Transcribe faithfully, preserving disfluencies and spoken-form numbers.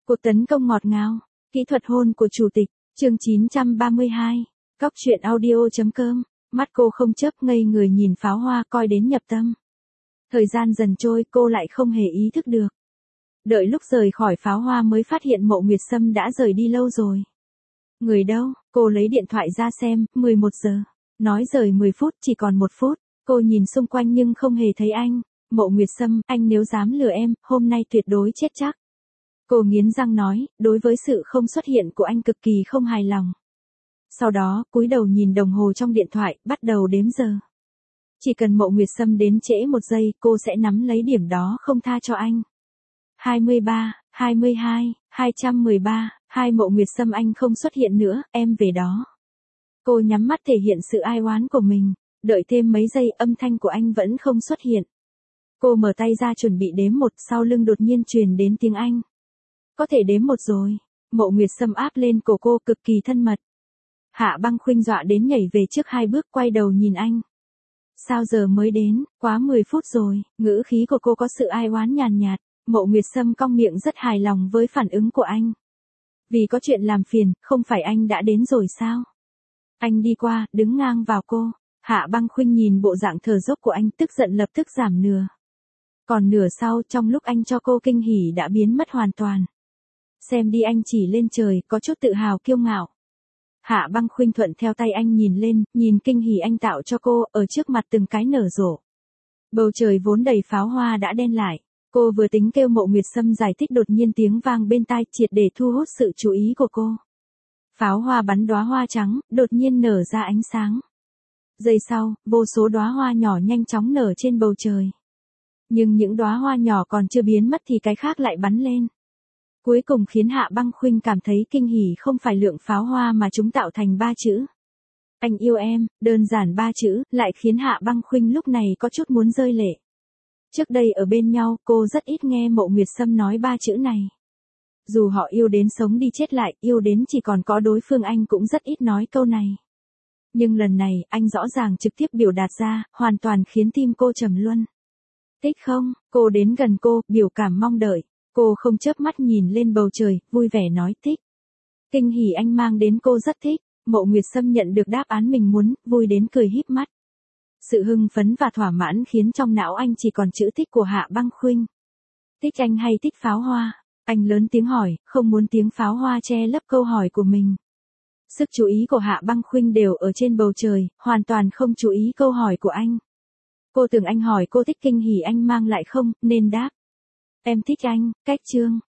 Cuộc tấn công ngọt ngào, kỹ thuật hôn của chủ tịch, chương chín trăm ba mươi hai, Cóc truyện audio chấm com, mắt cô không chớp ngây người nhìn pháo hoa coi đến nhập tâm. Thời gian dần trôi cô lại không hề ý thức được. Đợi lúc rời khỏi pháo hoa mới phát hiện Mộ Nguyệt Sâm đã rời đi lâu rồi. Người đâu, cô lấy điện thoại ra xem, mười một giờ. Nói rời mười phút chỉ còn một phút, cô nhìn xung quanh nhưng không hề thấy anh. Mộ Nguyệt Sâm, anh nếu dám lừa em, hôm nay tuyệt đối chết chắc. Cô nghiến răng nói, đối với sự không xuất hiện của anh cực kỳ không hài lòng. Sau đó, cúi đầu nhìn đồng hồ trong điện thoại, bắt đầu đếm giờ. Chỉ cần Mộ Nguyệt Sâm đến trễ một giây, cô sẽ nắm lấy điểm đó không tha cho anh. hai mươi ba, hai mươi hai, hai trăm mười ba, hai Mộ Nguyệt Sâm anh không xuất hiện nữa, em về đó. Cô nhắm mắt thể hiện sự ai oán của mình, đợi thêm mấy giây âm thanh của anh vẫn không xuất hiện. Cô mở tay ra chuẩn bị đếm một, sau lưng đột nhiên truyền đến tiếng Anh. Có thể đếm một rồi. Mộ Nguyệt Sâm áp lên cổ cô cực kỳ thân mật. Hạ Băng Khuynh dọa đến nhảy về trước hai bước quay đầu nhìn anh. Sao giờ mới đến, quá mười phút rồi, ngữ khí của cô có sự ai oán nhàn nhạt, Mộ Nguyệt Sâm cong miệng rất hài lòng với phản ứng của anh. Vì có chuyện làm phiền, không phải anh đã đến rồi sao? Anh đi qua, đứng ngang vào cô. Hạ Băng Khuynh nhìn bộ dạng thở dốc của anh tức giận lập tức giảm nửa. Còn nửa sau trong lúc anh cho cô kinh hỉ đã biến mất hoàn toàn. Xem đi anh chỉ lên trời, có chút tự hào kiêu ngạo. Hạ Băng Khuynh thuận theo tay anh nhìn lên, nhìn kinh hỉ anh tạo cho cô, ở trước mặt từng cái nở rộ. Bầu trời vốn đầy pháo hoa đã đen lại. Cô vừa tính kêu Mộ Nguyệt Sâm giải thích đột nhiên tiếng vang bên tai triệt để thu hút sự chú ý của cô. Pháo hoa bắn đóa hoa trắng, đột nhiên nở ra ánh sáng. Giây sau, vô số đóa hoa nhỏ nhanh chóng nở trên bầu trời. Nhưng những đóa hoa nhỏ còn chưa biến mất thì cái khác lại bắn lên. Cuối cùng khiến Hạ Băng Khuynh cảm thấy kinh hỉ không phải lượng pháo hoa mà chúng tạo thành ba chữ. Anh yêu em, đơn giản ba chữ, lại khiến Hạ Băng Khuynh lúc này có chút muốn rơi lệ. Trước đây ở bên nhau, cô rất ít nghe Mộ Nguyệt Sâm nói ba chữ này. Dù họ yêu đến sống đi chết lại, yêu đến chỉ còn có đối phương anh cũng rất ít nói câu này. Nhưng lần này, anh rõ ràng trực tiếp biểu đạt ra, hoàn toàn khiến tim cô trầm luân. Thích không? Cô đến gần cô, biểu cảm mong đợi. Cô không chớp mắt nhìn lên bầu trời, vui vẻ nói thích. Kinh hỉ anh mang đến cô rất thích. Mộ Nguyệt Sâm nhận được đáp án mình muốn, vui đến cười híp mắt. Sự hưng phấn và thỏa mãn khiến trong não anh chỉ còn chữ thích của Hạ Băng Khuynh. Thích anh hay thích pháo hoa? Anh lớn tiếng hỏi, không muốn tiếng pháo hoa che lấp câu hỏi của mình. Sức chú ý của Hạ Băng Khuynh đều ở trên bầu trời, hoàn toàn không chú ý câu hỏi của anh. Cô tưởng anh hỏi cô thích kinh hỉ anh mang lại không, nên đáp. Em thích anh, cách chương.